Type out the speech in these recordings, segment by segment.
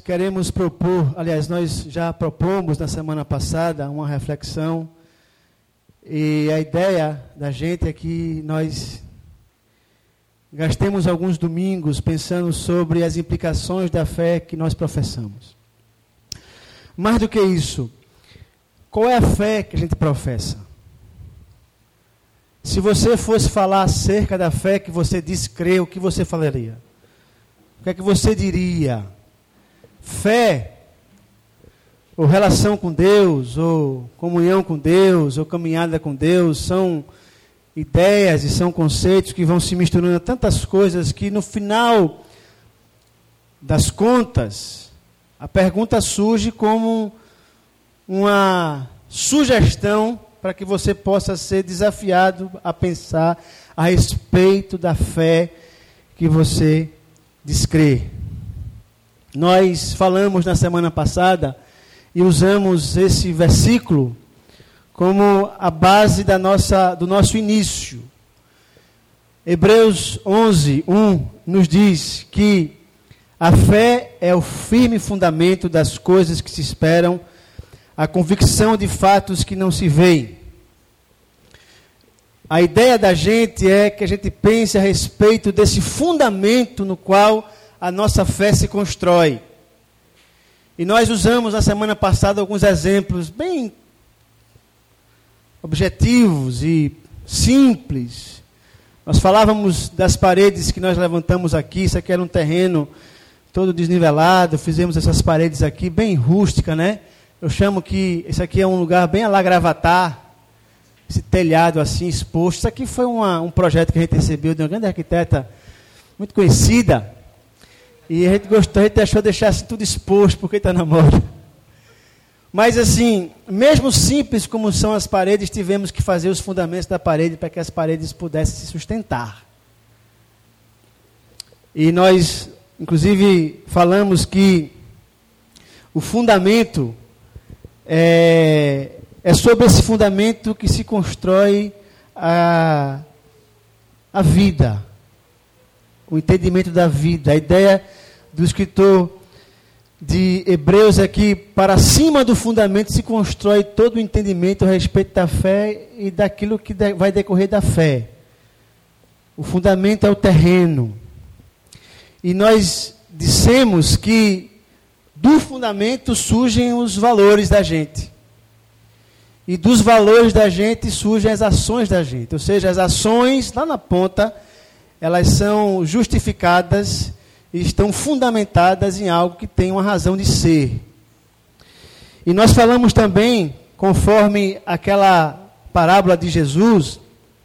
queremos propor, aliás, nós já propomos na semana passada uma reflexão, e a ideia da gente é que nós gastemos alguns domingos pensando sobre as implicações da fé que nós professamos. Mais do que isso, qual é a fé que a gente professa? Se você fosse falar acerca da fé que você diz crer, o que você falaria? O que é que você diria? Fé, ou relação com Deus, ou comunhão com Deus, ou caminhada com Deus, são ideias e são conceitos que vão se misturando a tantas coisas que no final das contas, a pergunta surge como uma sugestão para que você possa ser desafiado a pensar a respeito da fé que você diz crer. Nós falamos na semana passada e usamos esse versículo como a base do nosso início. Hebreus 11:1 nos diz que a fé é o firme fundamento das coisas que se esperam, a convicção de fatos que não se veem. A ideia da gente é que a gente pense a respeito desse fundamento no qual a nossa fé se constrói. E nós usamos na semana passada alguns exemplos bem objetivos e simples. Nós falávamos das paredes que nós levantamos aqui. Isso aqui era um terreno todo desnivelado. Fizemos essas paredes aqui bem rústicas, né? Eu chamo que esse aqui é um lugar bem a la Gravatar. Esse telhado assim exposto. Isso aqui foi um projeto que a gente recebeu de uma grande arquiteta muito conhecida. E a gente gostou, a gente achou deixar assim tudo exposto, porque está na moda. Mas assim, mesmo simples como são as paredes, tivemos que fazer os fundamentos da parede para que as paredes pudessem se sustentar. E nós, inclusive, falamos que o fundamento é sobre esse fundamento que se constrói a vida, o entendimento da vida. A ideia do escritor de Hebreus é que para cima do fundamento se constrói todo o entendimento a respeito da fé e daquilo que vai decorrer da fé. O fundamento é o terreno. E nós dissemos que do fundamento surgem os valores da gente. E dos valores da gente surgem as ações da gente. Ou seja, as ações, lá na ponta, elas são justificadas e estão fundamentadas em algo que tem uma razão de ser. E nós falamos também, conforme aquela parábola de Jesus,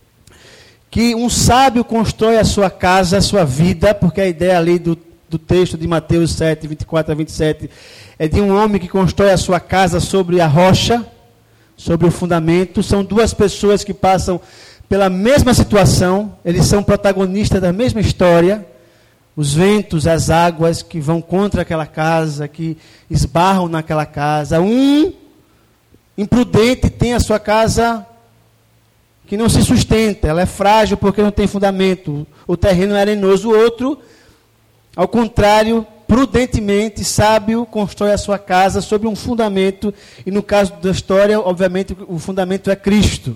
que um sábio constrói a sua casa, a sua vida, porque a ideia ali do texto de Mateus 7, 24 a 27, é de um homem que constrói a sua casa sobre a rocha, sobre o fundamento. São duas pessoas que passam pela mesma situação, eles são protagonistas da mesma história, os ventos, as águas que vão contra aquela casa, que esbarram naquela casa. Um imprudente tem a sua casa que não se sustenta, ela é frágil porque não tem fundamento, o terreno é arenoso. O outro, ao contrário, prudentemente, sábio, constrói a sua casa sobre um fundamento, e no caso da história, obviamente, o fundamento é Cristo.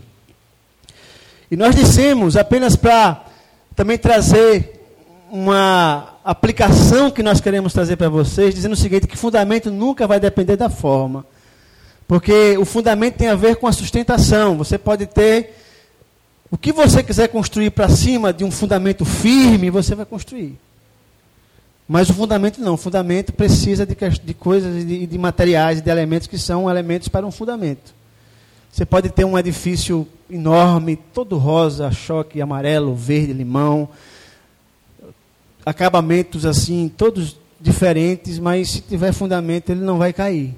E nós dissemos, apenas para também trazer uma aplicação que nós queremos trazer para vocês, dizendo o seguinte, que fundamento nunca vai depender da forma. Porque o fundamento tem a ver com a sustentação. Você pode ter o que você quiser construir para cima de um fundamento firme, você vai construir. Mas o fundamento não. O fundamento precisa de coisas e de materiais, de elementos que são elementos para um fundamento. Você pode ter um edifício enorme, todo rosa, choque, amarelo, verde, limão, acabamentos assim, todos diferentes, mas se tiver fundamento ele não vai cair.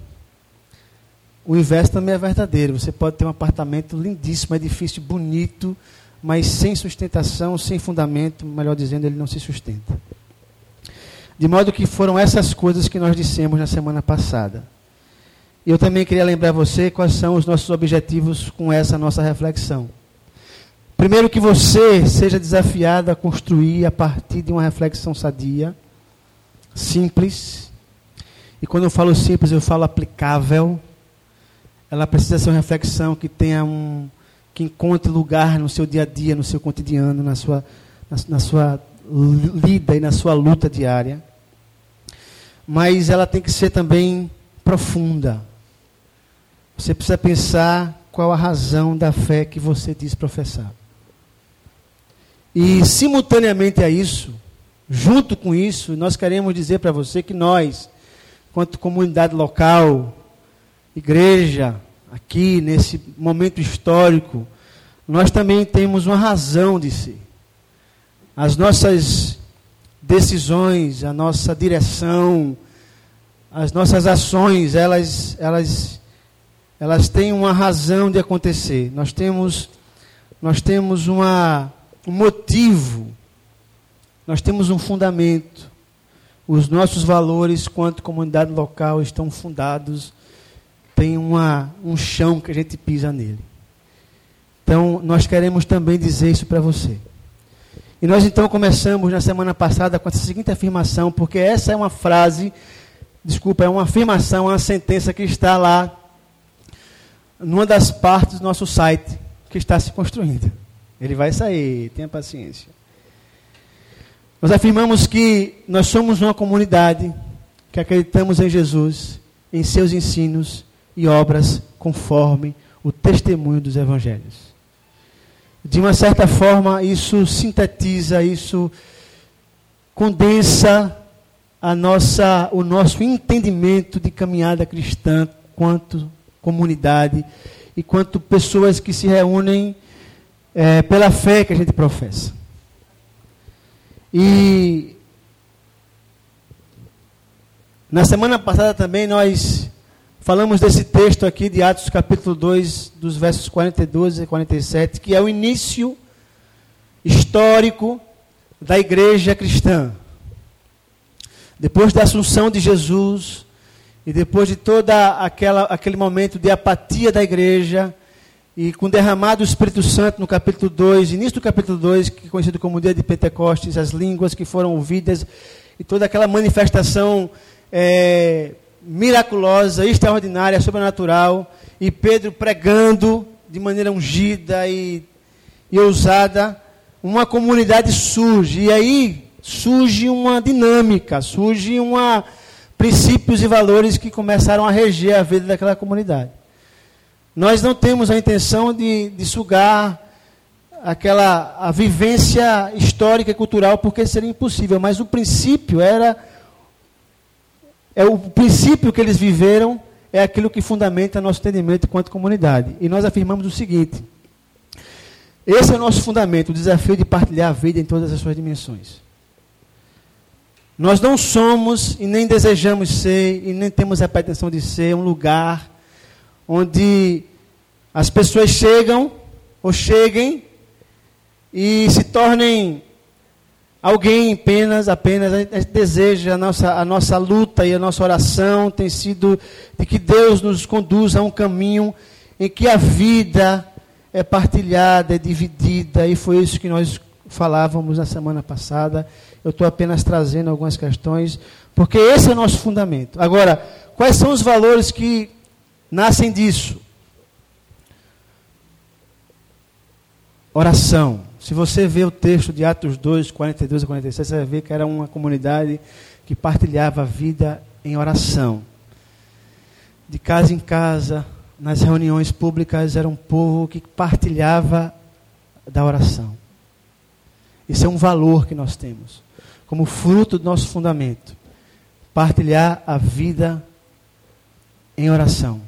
O inverso também é verdadeiro. Você pode ter um apartamento lindíssimo, edifício bonito, mas sem sustentação, sem fundamento, melhor dizendo, ele não se sustenta. De modo que foram essas coisas que nós dissemos na semana passada. E eu também queria lembrar você quais são os nossos objetivos com essa nossa reflexão. Primeiro, que você seja desafiado a construir a partir de uma reflexão sadia, simples, E quando eu falo simples, eu falo aplicável. Ela precisa ser uma reflexão que que encontre lugar no seu dia a dia, no seu cotidiano, na sua lida e na sua luta diária. Mas ela tem que ser também profunda. Você precisa pensar qual a razão da fé que você diz professar. E simultaneamente a isso, junto com isso, nós queremos dizer para você que nós, quanto comunidade local, igreja, aqui nesse momento histórico, nós também temos uma razão de ser. As nossas decisões, a nossa direção, as nossas ações, elas têm uma razão de acontecer. Nós temos um motivo, nós temos um fundamento. Os nossos valores, quanto comunidade local, estão fundados, tem um chão que a gente pisa nele. Então, nós queremos também dizer isso para você. E nós então começamos na semana passada com essa seguinte afirmação, porque essa é uma frase, é uma afirmação, uma sentença que está lá, numa das partes do nosso site, que está se construindo. Ele vai sair, tenha paciência. Nós afirmamos que nós somos uma comunidade que acreditamos em Jesus, em seus ensinos e obras conforme o testemunho dos evangelhos. De uma certa forma, isso sintetiza, isso condensa o nosso entendimento de caminhada cristã quanto comunidade e quanto pessoas que se reúnem pela fé que a gente professa. E na semana passada também nós falamos desse texto aqui de Atos capítulo 2, dos versos 42 e 47, que é o início histórico da igreja cristã. Depois da assunção de Jesus e depois de aquele momento de apatia da igreja, e com derramado o Espírito Santo no capítulo 2, início do capítulo 2, que é conhecido como o dia de Pentecostes, as línguas que foram ouvidas, e toda aquela manifestação miraculosa, extraordinária, sobrenatural, e Pedro pregando de maneira ungida e ousada, uma comunidade surge, e aí surge uma dinâmica, princípios e valores que começaram a reger a vida daquela comunidade. Nós não temos a intenção de sugar a vivência histórica e cultural, porque seria impossível, mas o princípio o princípio que eles viveram é aquilo que fundamenta nosso entendimento enquanto comunidade. E nós afirmamos o seguinte: esse é o nosso fundamento, o desafio de partilhar a vida em todas as suas dimensões. Nós não somos e nem desejamos ser e nem temos a pretensão de ser um lugar onde as pessoas cheguem e se tornem alguém apenas. A gente deseja, a nossa luta e a nossa oração tem sido de que Deus nos conduza a um caminho em que a vida é partilhada, é dividida, e foi isso que nós falávamos na semana passada. Eu estou apenas trazendo algumas questões, porque esse é o nosso fundamento. Agora, quais são os valores que nascem disso? Oração. Se você vê o texto de Atos 2, 42 a 46, você vai ver que era uma comunidade que partilhava a vida em oração. De casa em casa, nas reuniões públicas, era um povo que partilhava da oração. Esse é um valor que nós temos, como fruto do nosso fundamento. Partilhar a vida em oração.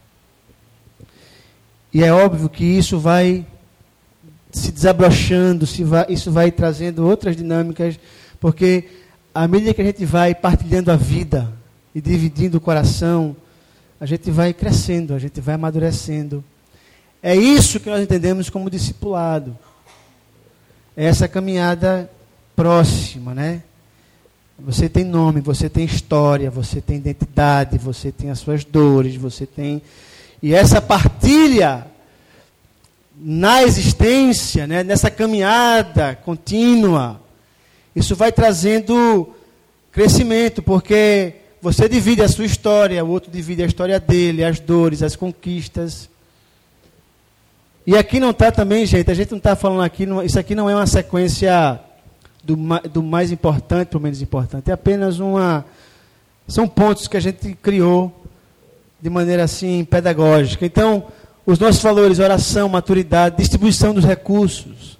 E é óbvio que isso vai se desabrochando, isso vai trazendo outras dinâmicas, porque à medida que a gente vai partilhando a vida e dividindo o coração, a gente vai crescendo, a gente vai amadurecendo. É isso que nós entendemos como discipulado. É essa caminhada próxima, né? Você tem nome, você tem história, você tem identidade, você tem as suas dores, você tem... E essa partilha na existência, né, nessa caminhada contínua, isso vai trazendo crescimento, porque Você divide a sua história, o outro divide a história dele, as dores, as conquistas. E aqui não está também, gente, a gente não está falando aqui, isso aqui não é uma sequência do mais importante para o menos importante. É apenas são pontos que a gente criou de maneira assim pedagógica. Então, os nossos valores, oração, maturidade, distribuição dos recursos.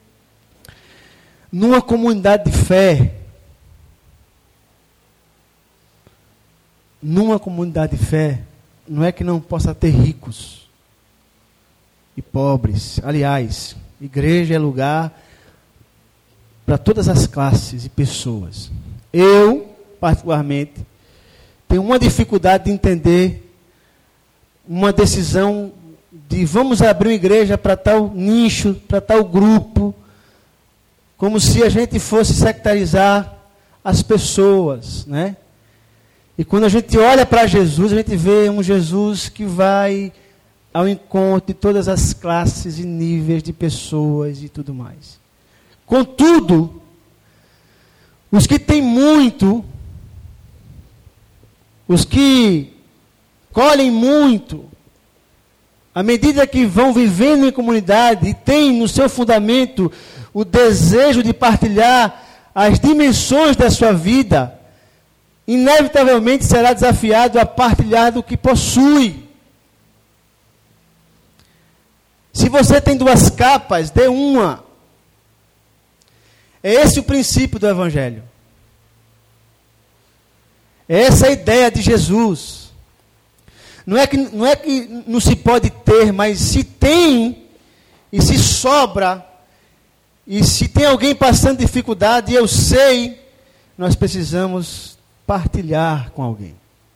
Numa comunidade de fé, não é que não possa ter ricos e pobres. Aliás, igreja é lugar para todas as classes e pessoas. Eu, particularmente, tenho uma dificuldade de entender uma decisão de vamos abrir uma igreja para tal nicho, para tal grupo, como se a gente fosse sectarizar as pessoas, né? E quando a gente olha para Jesus, a gente vê um Jesus que vai ao encontro de todas as classes e níveis de pessoas e tudo mais. Contudo, os que têm muito, os que colhem muito, à medida que vão vivendo em comunidade e têm no seu fundamento o desejo de partilhar as dimensões da sua vida, inevitavelmente será desafiado a partilhar do que possui. Se você tem 2 capas, dê uma. É esse o princípio do Evangelho. É essa a ideia de Jesus. Não é que não se pode ter, mas se tem, e se sobra, e se tem alguém passando dificuldade, eu sei, nós precisamos partilhar com alguém.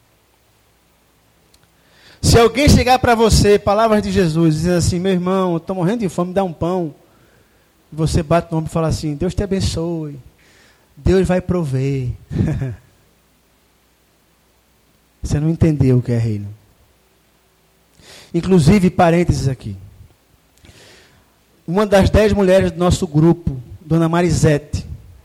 Se alguém chegar para você, palavras de Jesus, dizendo assim, meu irmão, eu estou morrendo de fome, me dá um pão. Você bate no ombro e fala assim, Deus te abençoe, Deus vai prover. Você não entendeu o que é reino. Inclusive, parênteses aqui. Uma das 10 mulheres do nosso grupo, Dona Marinete,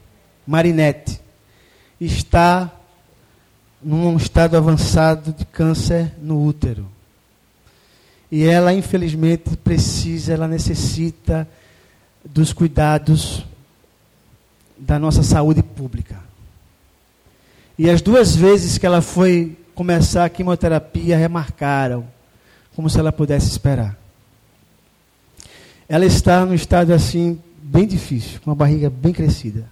está num estado avançado de câncer no útero. E ela, infelizmente, ela necessita dos cuidados da nossa saúde pública. E as 2 vezes que ela foi começar a quimioterapia, remarcaram, como se ela pudesse esperar. Ela está num estado assim, bem difícil, com a barriga bem crescida.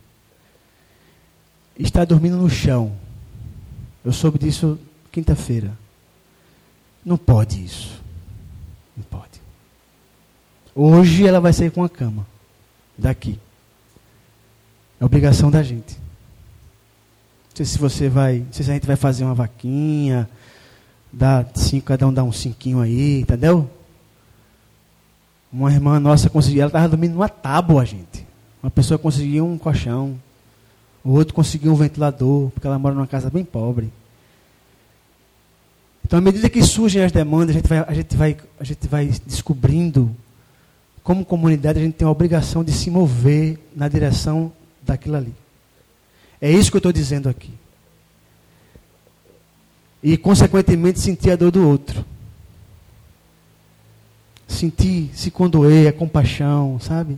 Está dormindo no chão. Eu soube disso quinta-feira. Não pode isso. Não pode. Hoje ela vai sair com a cama. Daqui. É obrigação da gente. Não sei se você vai. Não sei se a gente vai fazer uma vaquinha. Cada um dá um 5 aí, entendeu? Uma irmã nossa conseguiu. Ela estava dormindo numa tábua, gente. Uma pessoa conseguiu um colchão. O outro conseguiu um ventilador, porque ela mora numa casa bem pobre. Então, à medida que surgem as demandas, a gente vai descobrindo, como comunidade, a gente tem a obrigação de se mover na direção daquilo ali. É isso que eu estou dizendo aqui. E, consequentemente, sentir a dor do outro. Sentir, se condoer, a compaixão, sabe?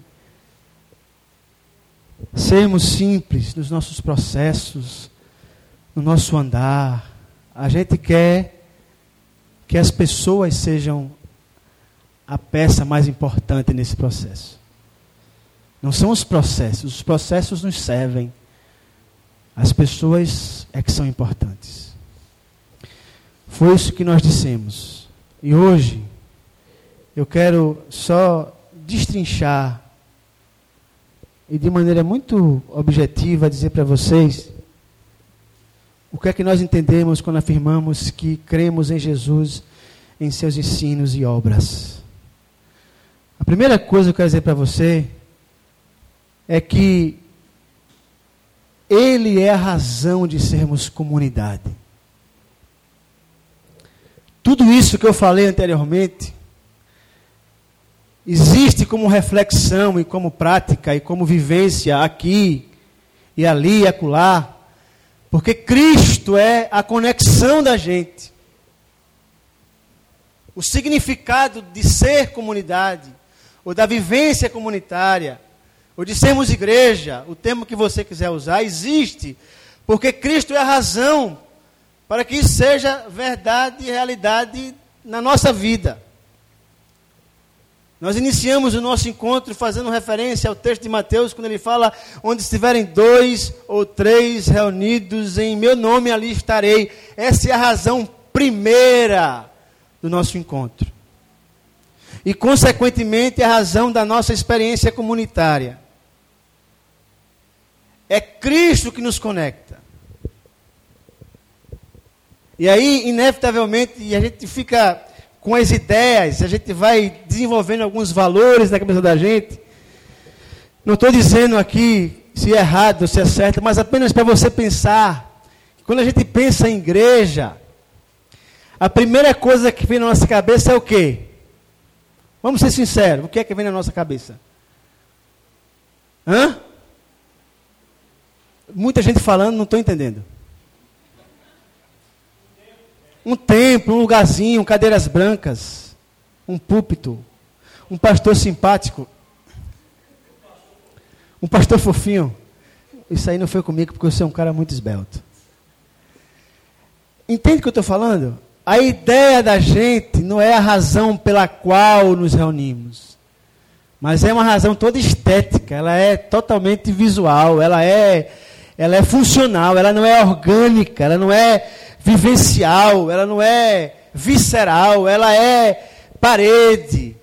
Sermos simples nos nossos processos, no nosso andar. A gente quer que as pessoas sejam a peça mais importante nesse processo. Não são os processos nos servem. As pessoas é que são importantes. Foi isso que nós dissemos. E hoje, eu quero só destrinchar e de maneira muito objetiva dizer para vocês o que é que nós entendemos quando afirmamos que cremos em Jesus, em seus ensinos e obras. A primeira coisa que eu quero dizer para você é que Ele é a razão de sermos comunidade. Tudo isso que eu falei anteriormente existe como reflexão e como prática e como vivência aqui e ali e acolá, Porque Cristo é a conexão da gente. O significado de ser comunidade, ou da vivência comunitária, ou de sermos igreja, o termo que você quiser usar, existe, porque Cristo é a razão para que isso seja verdade e realidade na nossa vida. Nós iniciamos o nosso encontro fazendo referência ao texto de Mateus, quando ele fala, onde estiverem 2 ou 3 reunidos em meu nome, ali estarei. Essa é a razão primeira do nosso encontro. E, consequentemente, a razão da nossa experiência comunitária. É Cristo que nos conecta. E aí, inevitavelmente, a gente fica com as ideias, a gente vai desenvolvendo alguns valores na cabeça da gente. Não estou dizendo aqui se é errado ou se é certo, mas apenas para você pensar. Quando a gente pensa em igreja, a primeira coisa que vem na nossa cabeça é o quê? Vamos ser sinceros, o que é que vem na nossa cabeça? Muita gente falando, não estou entendendo. Um templo, um lugarzinho, cadeiras brancas, um púlpito, um pastor simpático, um pastor fofinho. Isso aí não foi comigo, porque eu sou um cara muito esbelto. Entende o que eu estou falando? A ideia da gente não é a razão pela qual nos reunimos, mas é uma razão toda estética, ela é totalmente visual, ela é funcional, ela não é orgânica, ela não é vivencial, ela não é visceral, ela é parede.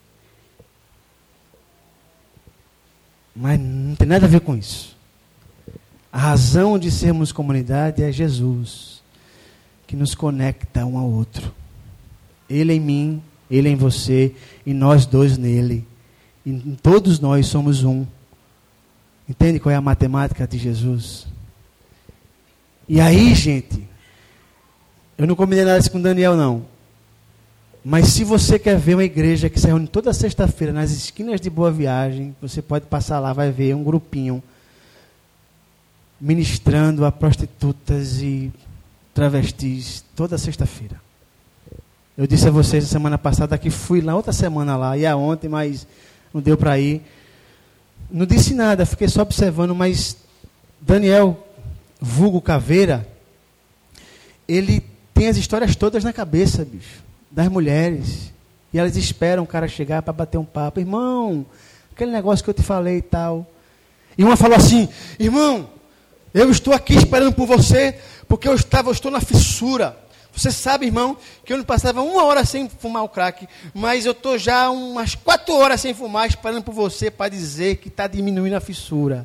Mas não tem nada a ver com isso. A razão de sermos comunidade é Jesus, que nos conecta um ao outro. Ele em mim, Ele em você, e nós dois nele. E todos nós somos um. Entende qual é a matemática de Jesus? E aí, gente, eu não combinei nada isso com o Daniel, não. Mas se você quer ver uma igreja que se reúne toda sexta-feira nas esquinas de Boa Viagem, você pode passar lá, vai ver um grupinho ministrando a prostitutas e travestis toda sexta-feira. Eu disse a vocês a semana passada que fui na outra semana lá, ia ontem, mas não deu para ir. Não disse nada, fiquei só observando, mas Daniel, vulgo Caveira, ele tem as histórias todas na cabeça, bicho, das mulheres. E elas esperam o cara chegar para bater um papo. Irmão, aquele negócio que eu te falei e tal. E uma falou assim, irmão, eu estou aqui esperando por você, porque eu estou na fissura. Você sabe, irmão, que eu não passava 1 hora sem fumar o crack, mas eu estou já umas 4 horas sem fumar, esperando por você para dizer que está diminuindo a fissura.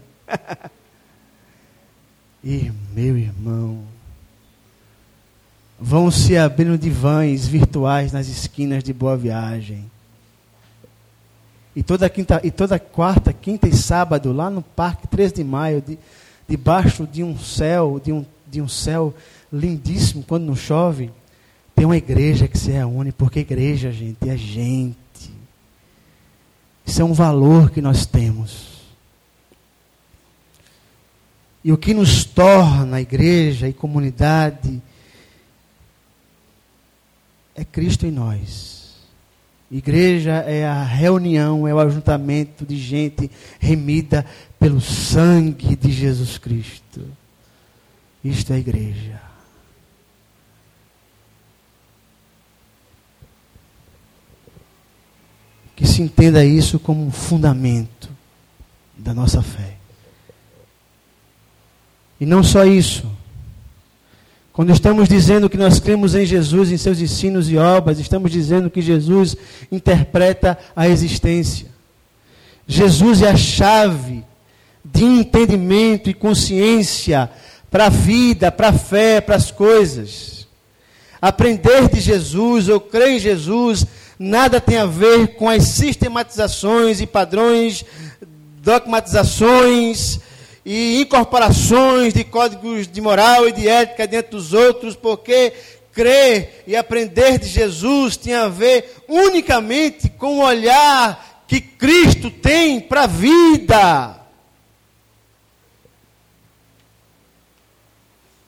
E, meu irmão, vão se abrindo divãs virtuais nas esquinas de Boa Viagem. E toda quarta, quinta e sábado, lá no Parque 13 de Maio, debaixo de um céu, de um céu lindíssimo, quando não chove, tem uma igreja que se reúne, porque igreja, gente, é gente. Isso é um valor que nós temos. E o que nos torna igreja e comunidade é Cristo em nós. Igreja é a reunião, é o ajuntamento de gente remida pelo sangue de Jesus Cristo. Isto é a igreja. Que se entenda isso como um fundamento da nossa fé. E não só isso. Quando estamos dizendo que nós cremos em Jesus, em seus ensinos e obras, estamos dizendo que Jesus interpreta a existência. Jesus é a chave de entendimento e consciência para a vida, para a fé, para as coisas. Aprender de Jesus ou crer em Jesus nada tem a ver com as sistematizações e padrões, dogmatizações e incorporações de códigos de moral e de ética dentro dos outros, porque crer e aprender de Jesus tem a ver unicamente com o olhar que Cristo tem para a vida.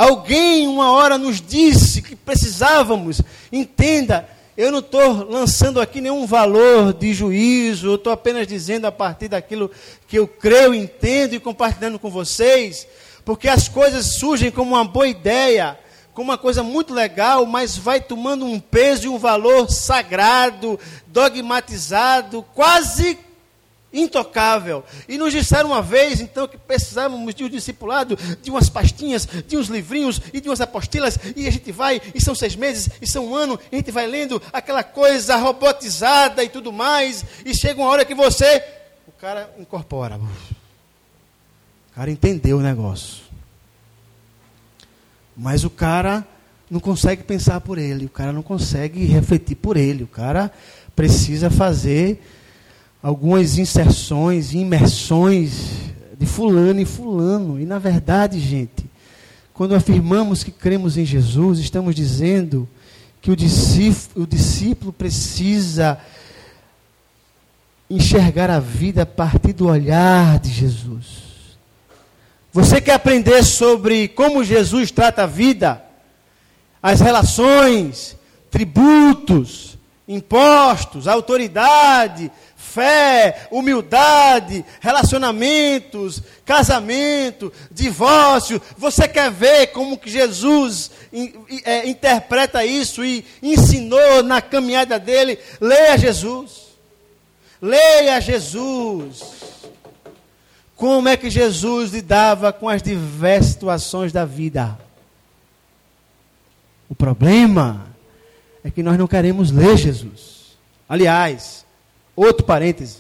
Alguém uma hora nos disse que precisávamos. Entenda, eu não estou lançando aqui nenhum valor de juízo, eu estou apenas dizendo a partir daquilo que eu creio, entendo e compartilhando com vocês, porque as coisas surgem como uma boa ideia, como uma coisa muito legal, mas vai tomando um peso e um valor sagrado, dogmatizado, quase intocável. E nos disseram uma vez, então, que precisávamos de um discipulado, de umas pastinhas, de uns livrinhos e de umas apostilas, e a gente vai, e são 6 meses, e são 1 ano, e a gente vai lendo aquela coisa robotizada e tudo mais, e chega uma hora que o cara incorpora. O cara entendeu o negócio. Mas o cara não consegue pensar por ele, o cara não consegue refletir por ele, o cara precisa fazer algumas inserções, imersões de fulano e fulano. E na verdade, gente, quando afirmamos que cremos em Jesus, estamos dizendo que o discípulo precisa enxergar a vida a partir do olhar de Jesus. Você quer aprender sobre como Jesus trata a vida, as relações, tributos, impostos, autoridade, fé, humildade, relacionamentos, casamento, divórcio? Você quer ver como que Jesus interpreta isso e ensinou na caminhada dele? Leia Jesus. Leia Jesus. Como é que Jesus lidava com as diversas situações da vida? O problema é que nós não queremos ler Jesus. Aliás, outro parêntese.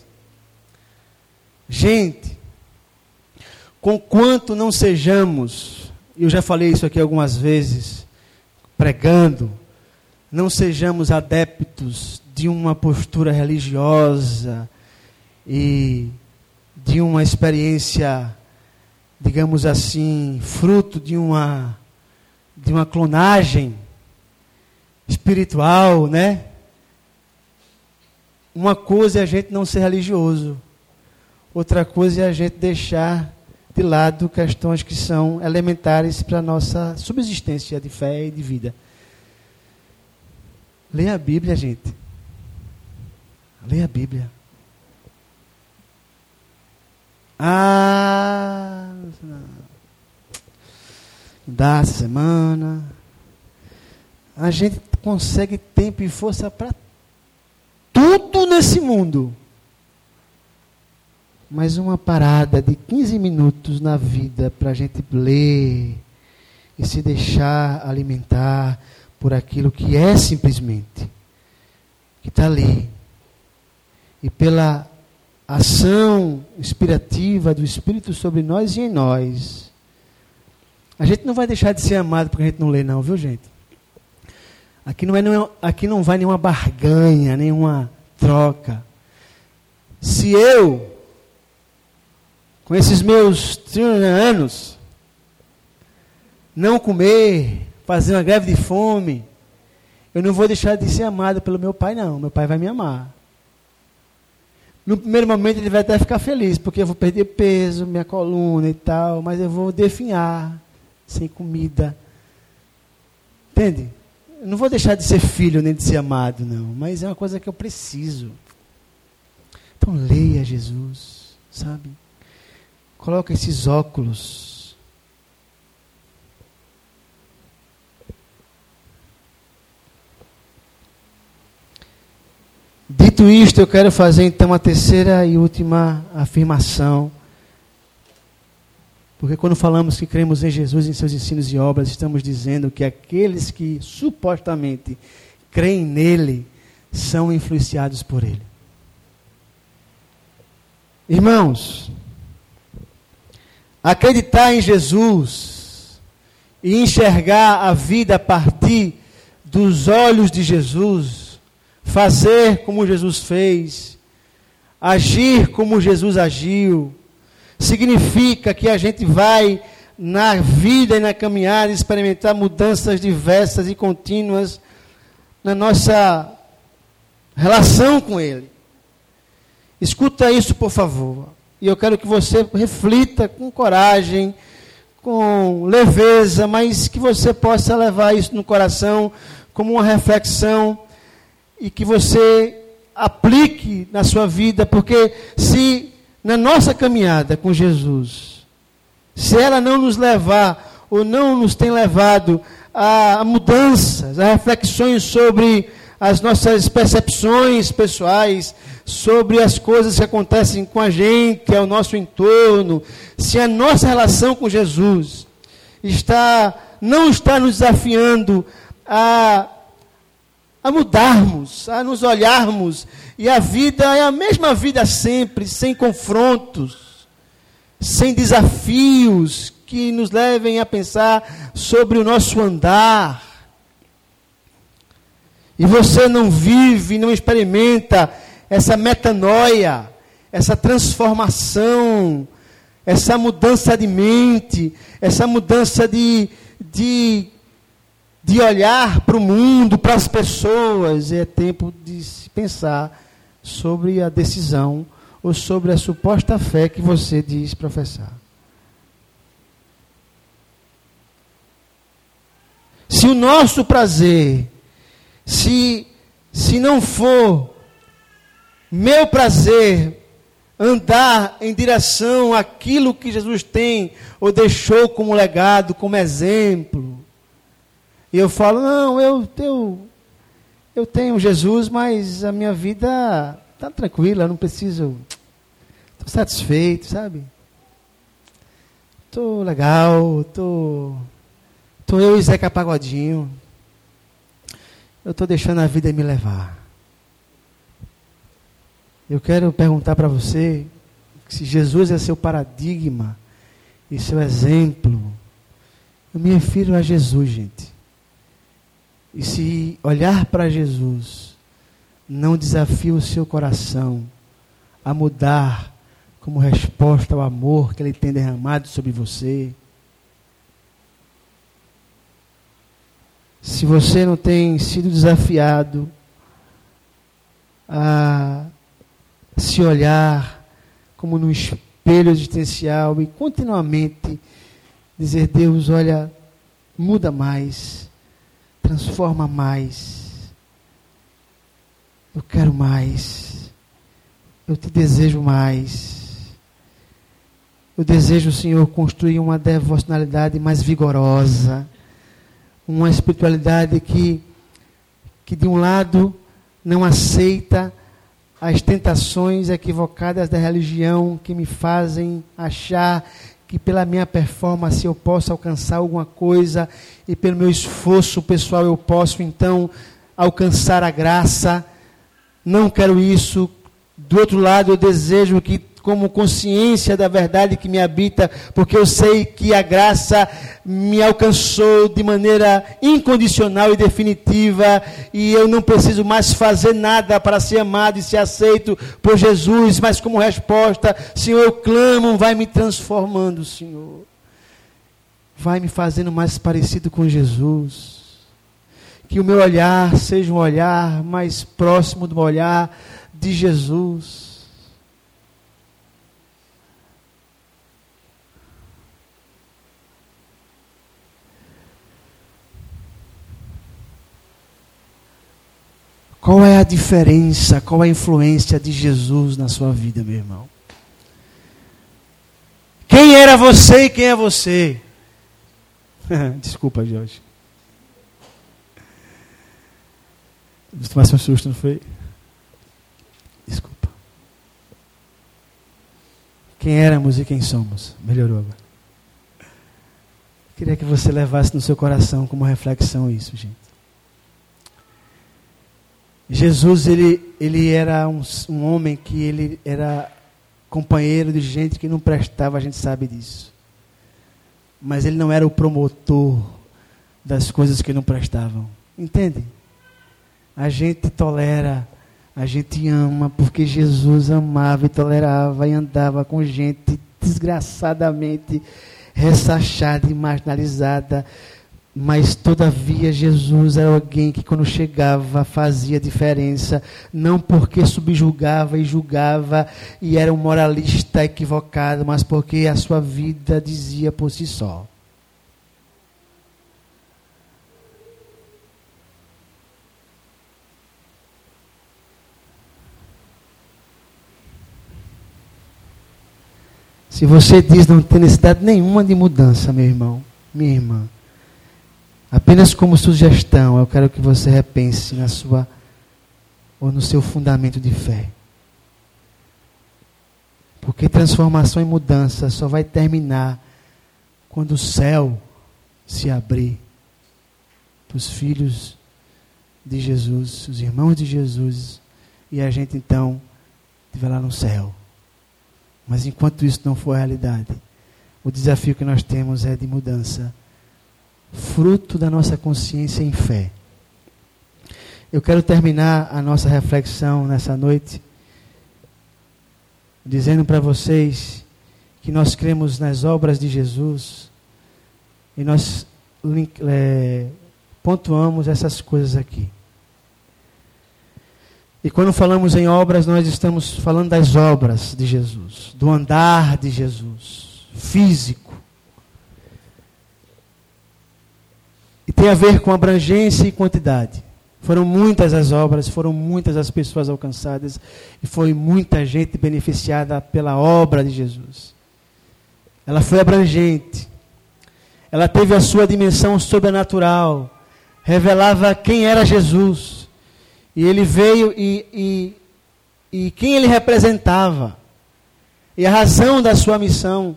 Gente, conquanto não sejamos, eu já falei isso aqui algumas vezes, pregando, não sejamos adeptos de uma postura religiosa e de uma experiência, digamos assim, fruto de uma clonagem espiritual, né? Uma coisa é a gente não ser religioso, outra coisa é a gente deixar de lado questões que são elementares para a nossa subsistência de fé e de vida. Leia a Bíblia, gente. Leia a Bíblia. Da semana, a gente consegue tempo e força para tudo nesse mundo, mas uma parada de 15 minutos na vida para a gente ler e se deixar alimentar por aquilo que é simplesmente, que está ali, e pela ação inspirativa do Espírito sobre nós e em nós. A gente não vai deixar de ser amado porque a gente não lê, não, viu, gente? Aqui não vai nenhuma barganha, nenhuma troca. Se eu, com esses meus 30 anos, não comer, fazer uma greve de fome, eu não vou deixar de ser amado pelo meu pai, não. Meu pai vai me amar. No primeiro momento ele vai até ficar feliz, porque eu vou perder peso, minha coluna e tal, mas eu vou definhar, sem comida. Entende? Eu não vou deixar de ser filho, nem de ser amado, não, mas é uma coisa que eu preciso. Então leia Jesus, sabe? Coloca esses óculos. Dito isto, eu quero fazer então a terceira e última afirmação. Porque quando falamos que cremos em Jesus, em seus ensinos e obras, estamos dizendo que aqueles que supostamente creem nele são influenciados por ele. Irmãos, acreditar em Jesus e enxergar a vida a partir dos olhos de Jesus, fazer como Jesus fez, agir como Jesus agiu, significa que a gente vai na vida e na caminhada experimentar mudanças diversas e contínuas na nossa relação com Ele. Escuta isso, por favor. E eu quero que você reflita com coragem, com leveza, mas que você possa levar isso no coração como uma reflexão e que você aplique na sua vida, porque se na nossa caminhada com Jesus, se ela não nos levar ou não nos tem levado a mudanças, a reflexões sobre as nossas percepções pessoais, sobre as coisas que acontecem com a gente, ao nosso entorno, se a nossa relação com Jesus não está nos desafiando a mudarmos, a nos olharmos, e a vida é a mesma vida sempre, sem confrontos, sem desafios que nos levem a pensar sobre o nosso andar. E você não vive, não experimenta essa metanoia, essa transformação, essa mudança de mente, essa mudança de olhar para o mundo, para as pessoas. É tempo de se pensar sobre a decisão ou sobre a suposta fé que você diz professar. Se o nosso prazer, se não for meu prazer andar em direção àquilo que Jesus tem ou deixou como legado, como exemplo, e eu falo, não, eu tenho Jesus, mas a minha vida está tranquila, eu não preciso, estou satisfeito, sabe? Estou legal, estou eu e Zeca Pagodinho, eu estou deixando a vida me levar. Eu quero perguntar para você, se Jesus é seu paradigma e seu exemplo, eu me refiro a Jesus, gente. E se olhar para Jesus não desafia o seu coração a mudar como resposta ao amor que Ele tem derramado sobre você, se você não tem sido desafiado a se olhar como num espelho existencial e continuamente dizer, Deus, olha, muda mais, transforma mais, eu quero mais, eu te desejo mais, eu desejo, Senhor, construir uma devocionalidade mais vigorosa, uma espiritualidade que de um lado não aceita as tentações equivocadas da religião que me fazem achar que pela minha performance eu posso alcançar alguma coisa e pelo meu esforço pessoal eu posso então alcançar a graça. Não quero isso. Do outro lado, eu desejo que, como consciência da verdade que me habita, porque eu sei que a graça me alcançou de maneira incondicional e definitiva, e eu não preciso mais fazer nada para ser amado e ser aceito por Jesus, mas como resposta, Senhor, eu clamo, vai me transformando, Senhor. Vai me fazendo mais parecido com Jesus. Que o meu olhar seja um olhar mais próximo do olhar de Jesus. Qual é a diferença, qual é a influência de Jesus na sua vida, meu irmão? Quem era você e quem é você? Desculpa, Jorge. Você tomasse um susto, não foi? Desculpa. Quem éramos e quem somos? Melhorou agora. Queria que você levasse no seu coração como reflexão isso, gente. Jesus, ele era um homem que ele era companheiro de gente que não prestava, a gente sabe disso. Mas ele não era o promotor das coisas que não prestavam. Entende? A gente tolera, a gente ama, porque Jesus amava e tolerava e andava com gente desgraçadamente ressachada e marginalizada. Mas, todavia, Jesus era alguém que, quando chegava, fazia diferença, não porque subjugava e julgava e era um moralista equivocado, mas porque a sua vida dizia por si só. Se você diz não tem necessidade nenhuma de mudança, meu irmão, minha irmã, apenas como sugestão, eu quero que você repense na sua ou no seu fundamento de fé. Porque transformação e mudança só vai terminar quando o céu se abrir para os filhos de Jesus, os irmãos de Jesus, e a gente então estiver lá no céu. Mas enquanto isso não for realidade, o desafio que nós temos é de mudança, fruto da nossa consciência em fé. Eu quero terminar a nossa reflexão nessa noite dizendo para vocês que nós cremos nas obras de Jesus e nós pontuamos essas coisas aqui. E quando falamos em obras, nós estamos falando das obras de Jesus, do andar de Jesus, físico. E tem a ver com abrangência e quantidade. Foram muitas as obras, foram muitas as pessoas alcançadas e foi muita gente beneficiada pela obra de Jesus. Ela foi abrangente. Ela teve a sua dimensão sobrenatural. Revelava quem era Jesus. E ele veio e quem ele representava. E a razão da sua missão.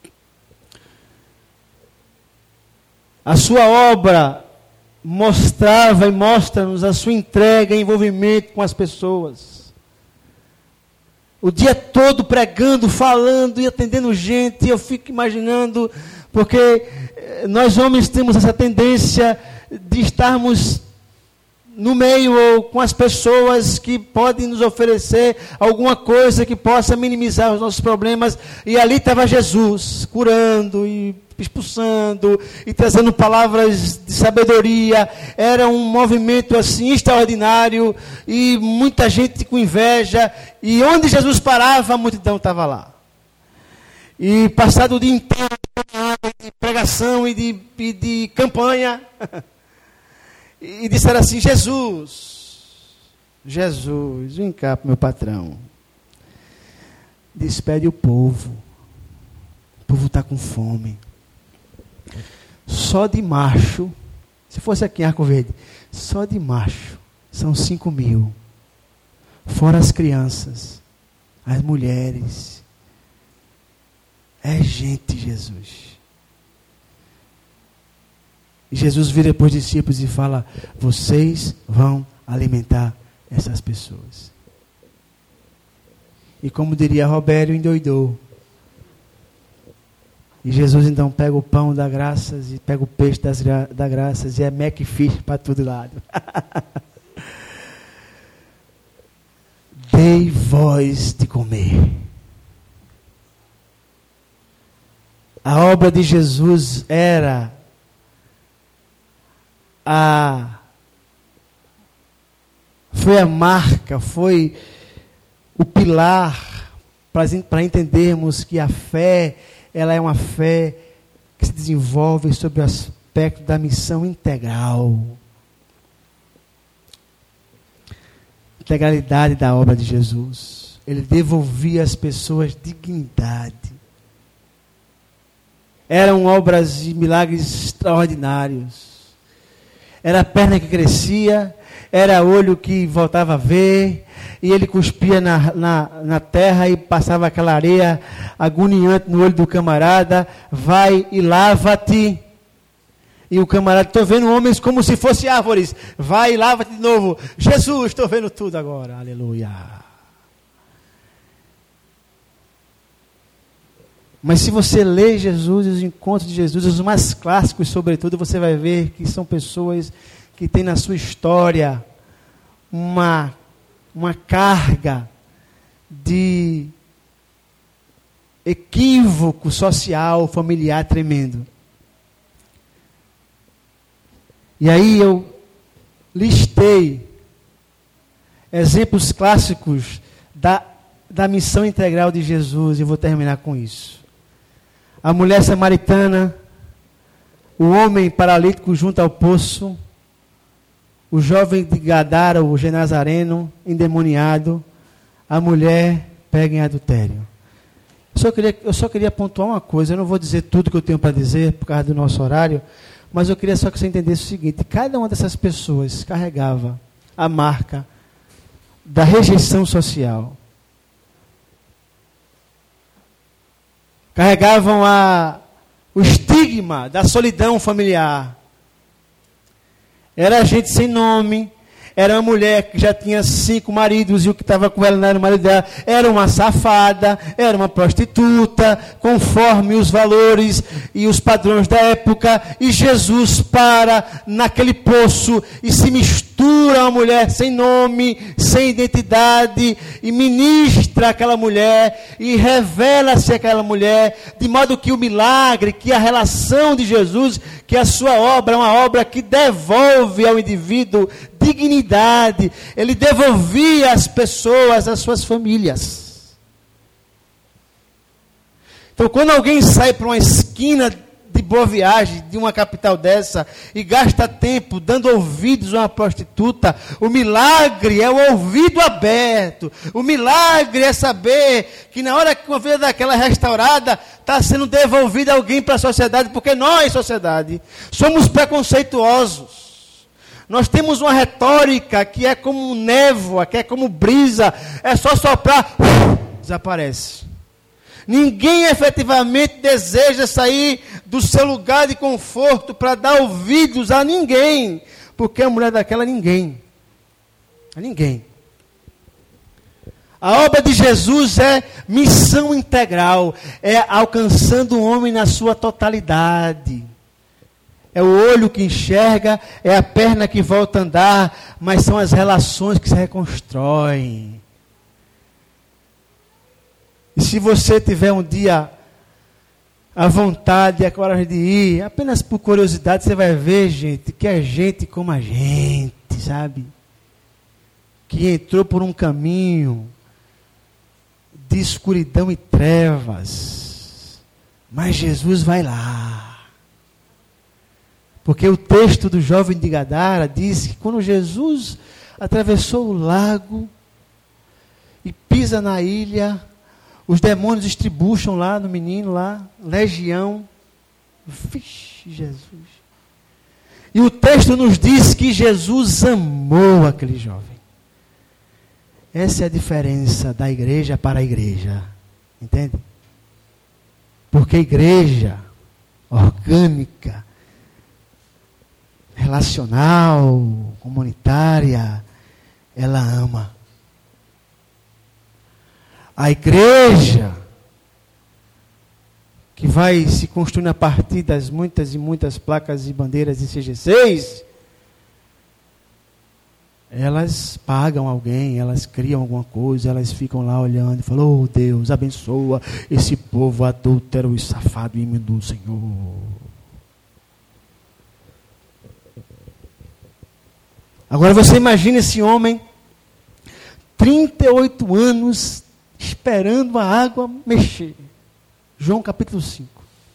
A sua obra mostrava e mostra-nos a sua entrega e envolvimento com as pessoas. O dia todo pregando, falando e atendendo gente. Eu fico imaginando, porque nós homens temos essa tendência de estarmos no meio ou com as pessoas que podem nos oferecer alguma coisa que possa minimizar os nossos problemas. E ali estava Jesus, curando e expulsando e trazendo palavras de sabedoria. Era um movimento assim extraordinário e muita gente com inveja. E onde Jesus parava, a multidão estava lá. E passado o dia inteiro de pregação e de campanha, e disseram assim: Jesus, vem cá para o meu patrão, despede o povo está com fome. Só de macho, se fosse aqui em Arco Verde, só de macho são 5.000, fora as crianças, as mulheres. É gente, Jesus. E Jesus vira para os discípulos e fala: vocês vão alimentar essas pessoas. E como diria Robério, endoidou. E Jesus então pega o pão da graças e pega o peixe da graças e é Macfish para todo lado. Dei voz de comer. A obra de Jesus era foi a marca, foi o pilar para entendermos que a fé, ela é uma fé que se desenvolve sobre o aspecto da missão integral. Integralidade da obra de Jesus. Ele devolvia às pessoas dignidade. Eram obras e milagres extraordinários. Era a perna que crescia, era olho que voltava a ver, e ele cuspia na terra e passava aquela areia agoniante no olho do camarada. Vai e lava-te. E o camarada: estou vendo homens como se fossem árvores. Vai e lava-te de novo. Jesus, estou vendo tudo agora. Aleluia. Mas se você lê Jesus, os encontros de Jesus, os mais clássicos sobretudo, você vai ver que são pessoas que têm na sua história uma carga de equívoco social, familiar tremendo. E aí eu listei exemplos clássicos da missão integral de Jesus e vou terminar com isso. A mulher samaritana, o homem paralítico junto ao poço, o jovem de Gadara, o genazareno, endemoniado, a mulher pega em adultério. Eu só queria pontuar uma coisa. Eu não vou dizer tudo que eu tenho para dizer por causa do nosso horário, mas eu queria só que você entendesse o seguinte: cada uma dessas pessoas carregava a marca da rejeição social. Carregavam o estigma da solidão familiar. Era gente sem nome. Era uma mulher que já tinha 5 maridos e o que estava com ela não era o marido dela. Era uma safada, era uma prostituta, conforme os valores e os padrões da época. E Jesus para naquele poço e se mistura a uma mulher sem nome, sem identidade, e ministra aquela mulher, e revela-se aquela mulher, de modo que o milagre, que a relação de Jesus, que a sua obra é uma obra que devolve ao indivíduo dignidade. Ele devolvia às pessoas, às suas famílias. Então, quando alguém sai para uma esquina de Boa Viagem, de uma capital dessa, e gasta tempo dando ouvidos a uma prostituta, o milagre é o ouvido aberto. O milagre é saber que na hora que uma vida daquela é restaurada, está sendo devolvida alguém para a sociedade, porque nós, sociedade, somos preconceituosos. Nós temos uma retórica que é como névoa, que é como brisa, é só soprar, desaparece. Ninguém efetivamente deseja sair do seu lugar de conforto para dar ouvidos a ninguém, porque a mulher daquela ninguém. A ninguém. A obra de Jesus é missão integral, é alcançando o homem na sua totalidade. É o olho que enxerga, é a perna que volta a andar, mas são as relações que se reconstroem. E se você tiver um dia à vontade e a coragem de ir, apenas por curiosidade, você vai ver, gente, que é gente como a gente, sabe? Que entrou por um caminho de escuridão e trevas. Mas Jesus vai lá. Porque o texto do jovem de Gadara diz que quando Jesus atravessou o lago e pisa na ilha, os demônios estribucham lá no menino, lá, legião. Vixe, Jesus. E o texto nos diz que Jesus amou aquele jovem. Essa é a diferença da igreja para a igreja. Entende? Porque a igreja orgânica, relacional, comunitária, ela ama. A igreja, que vai se construindo a partir das muitas e muitas placas e bandeiras de CG6, elas pagam alguém, elas criam alguma coisa, elas ficam lá olhando e falam: oh Deus, abençoa esse povo adúltero e safado e imundo, Senhor. Agora você imagina esse homem, 38 anos, esperando a água mexer. João capítulo 5.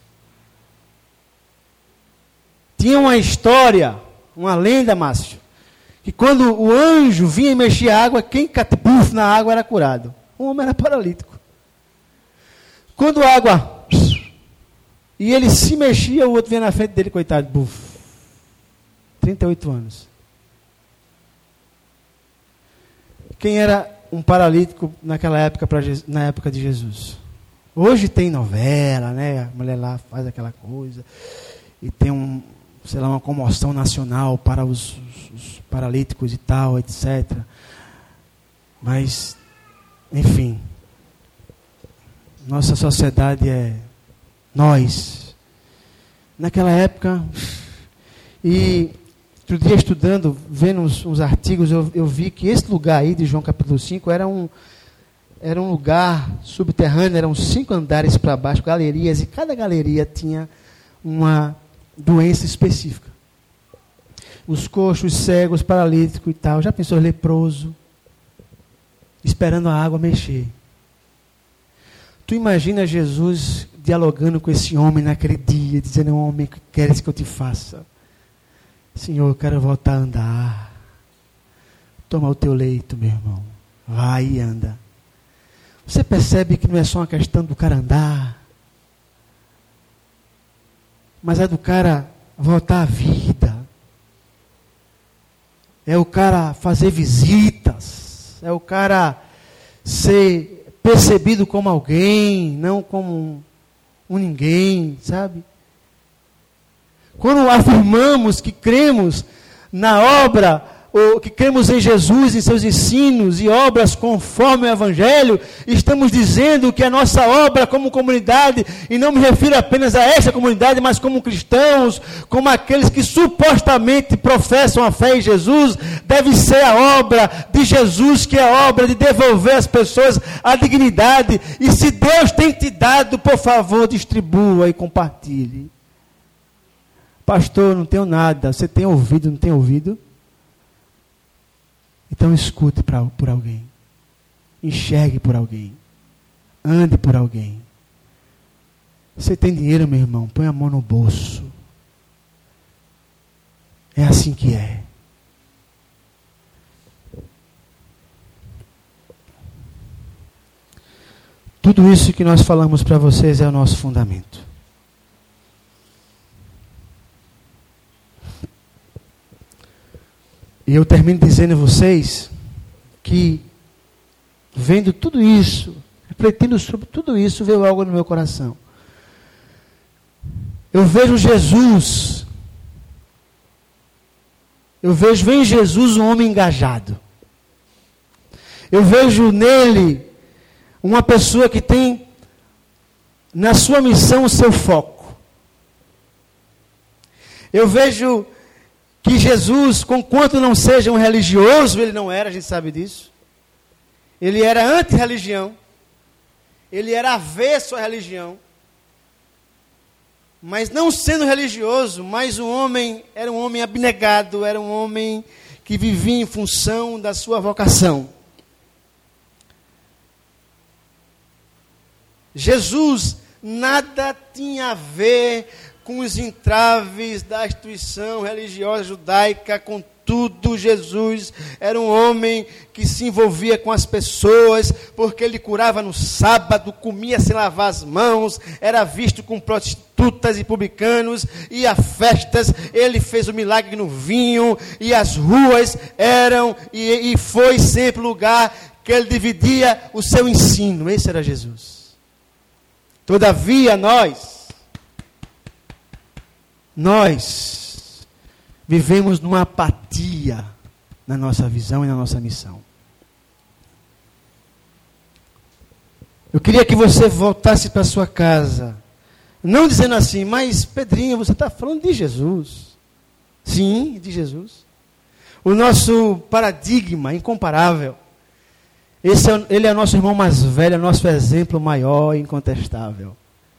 Tinha uma história, uma lenda, Márcio, que quando o anjo vinha e mexia a água, quem catapuf na água era curado. O homem era paralítico. Quando a água, e ele se mexia, o outro vinha na frente dele, coitado, buf. 38 anos. Quem era um paralítico naquela época, na época de Jesus? Hoje tem novela, né? A mulher lá faz aquela coisa. E tem uma comoção nacional para os paralíticos e tal, etc. Mas, enfim, nossa sociedade é nós. Naquela época, e outro dia estudando, vendo uns artigos, eu vi que esse lugar aí de João capítulo 5 era um lugar subterrâneo, eram 5 andares para baixo, galerias, e cada galeria tinha uma doença específica. Os coxos, cegos, paralíticos e tal. Já pensou leproso? Esperando a água mexer. Tu imagina Jesus dialogando com esse homem naquele dia, dizendo: homem, que queres que eu te faça? Senhor, eu quero voltar a andar. Toma o teu leito, meu irmão. Vai e anda. Você percebe que não é só uma questão do cara andar, mas é do cara voltar à vida. É o cara fazer visitas. É o cara ser percebido como alguém, não como um ninguém, sabe? Quando afirmamos que cremos na obra, ou que cremos em Jesus, em seus ensinos e obras conforme o Evangelho, estamos dizendo que a nossa obra como comunidade, e não me refiro apenas a esta comunidade, mas como cristãos, como aqueles que supostamente professam a fé em Jesus, deve ser a obra de Jesus, que é a obra de devolver às pessoas a dignidade. E se Deus tem te dado, por favor, distribua e compartilhe. Pastor, não tenho nada. Você tem ouvido, não tem ouvido? Então escute por alguém. Enxergue por alguém. Ande por alguém. Você tem dinheiro, meu irmão? Põe a mão no bolso. É assim que é. Tudo isso que nós falamos para vocês é o nosso fundamento. E eu termino dizendo a vocês que, vendo tudo isso, refletindo sobre tudo isso, veio algo no meu coração. Eu vejo Jesus. Eu vejo em Jesus um homem engajado. Eu vejo nele uma pessoa que tem na sua missão o seu foco. Eu vejo que Jesus, conquanto não seja um religioso, ele não era, a gente sabe disso. Ele era anti-religião. Ele era avesso à religião. Mas não sendo religioso, mas era um homem abnegado, era um homem que vivia em função da sua vocação. Jesus nada tinha a ver com os entraves da instituição religiosa judaica. Contudo, Jesus era um homem que se envolvia com as pessoas, porque ele curava no sábado, comia sem lavar as mãos, era visto com prostitutas e publicanos, ia a festas, ele fez o milagre no vinho, e as ruas eram, e foi sempre o lugar que ele dividia o seu ensino. Esse era Jesus. Todavia, nós vivemos numa apatia na nossa visão e na nossa missão. Eu queria que você voltasse para sua casa, não dizendo assim, mas Pedrinho, você está falando de Jesus. Sim, de Jesus. O nosso paradigma incomparável. Ele é o nosso irmão mais velho, é o nosso exemplo maior e incontestável.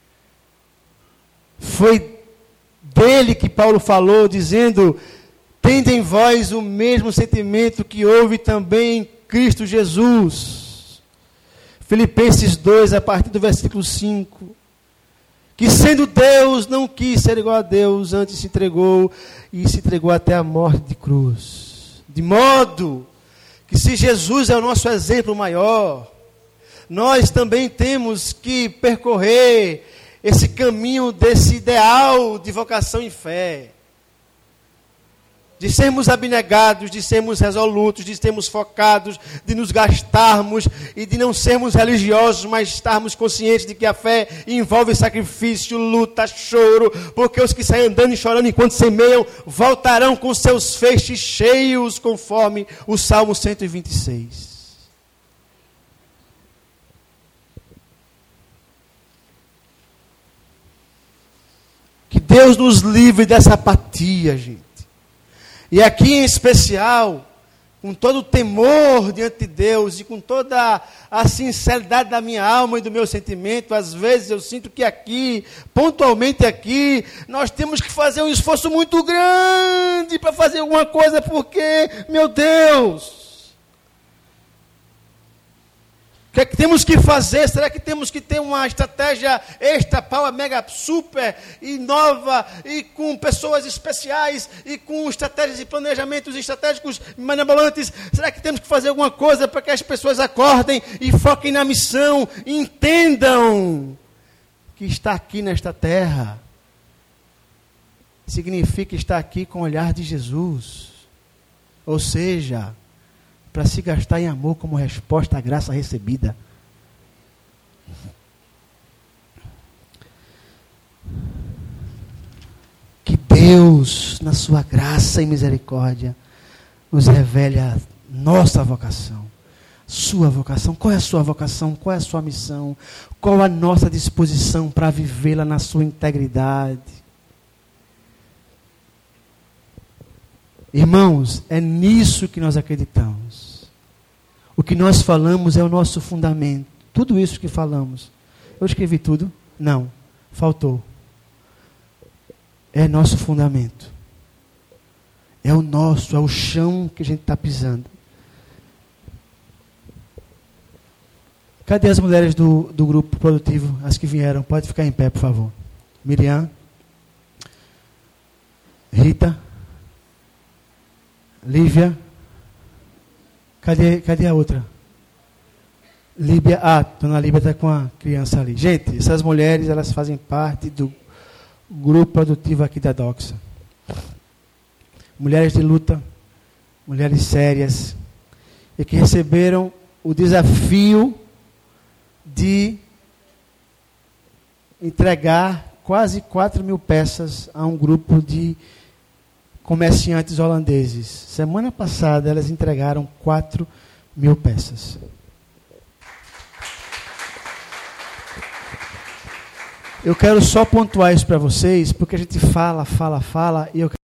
Foi dele que Paulo falou, dizendo: tende em vós o mesmo sentimento que houve também em Cristo Jesus. Filipenses 2, a partir do versículo 5. Que sendo Deus, não quis ser igual a Deus, antes se entregou até a morte de cruz. De modo que se Jesus é o nosso exemplo maior, nós também temos que percorrer esse caminho desse ideal de vocação e fé. De sermos abnegados, de sermos resolutos, de sermos focados, de nos gastarmos e de não sermos religiosos, mas estarmos conscientes de que a fé envolve sacrifício, luta, choro, porque os que saem andando e chorando enquanto semeiam, voltarão com seus feixes cheios, conforme o Salmo 126. Que Deus nos livre dessa apatia, gente. E aqui em especial, com todo o temor diante de Deus e com toda a sinceridade da minha alma e do meu sentimento, às vezes eu sinto que aqui, pontualmente aqui, nós temos que fazer um esforço muito grande para fazer alguma coisa, porque, meu Deus, O que é que temos que fazer? Será que temos que ter uma estratégia extra, power, mega, super e nova, e com pessoas especiais, e com estratégias e planejamentos estratégicos mirabolantes? Será que temos que fazer alguma coisa para que as pessoas acordem e foquem na missão, e entendam que estar aqui nesta terra significa estar aqui com o olhar de Jesus? Ou seja, para se gastar em amor como resposta à graça recebida. Que Deus, na sua graça e misericórdia, nos revele a nossa vocação, sua vocação. Qual é a sua vocação? Qual é a sua missão? Qual a nossa disposição para vivê-la na sua integridade? Irmãos, é nisso que nós acreditamos. O que nós falamos é o nosso fundamento. Tudo isso que falamos. Eu escrevi tudo? Não. Faltou. É nosso fundamento. É o nosso, é o chão que a gente está pisando. Cadê as mulheres do grupo produtivo? As que vieram. Pode ficar em pé, por favor. Miriam. Rita. Lívia, cadê a outra? Líbia, dona Líbia está com a criança ali. Gente, essas mulheres, elas fazem parte do grupo produtivo aqui da Doxa. Mulheres de luta, mulheres sérias, e que receberam o desafio de entregar quase 4.000 peças a um grupo de comerciantes holandeses. Semana passada, elas entregaram 4.000 peças. Eu quero só pontuar isso para vocês, porque a gente fala, e eu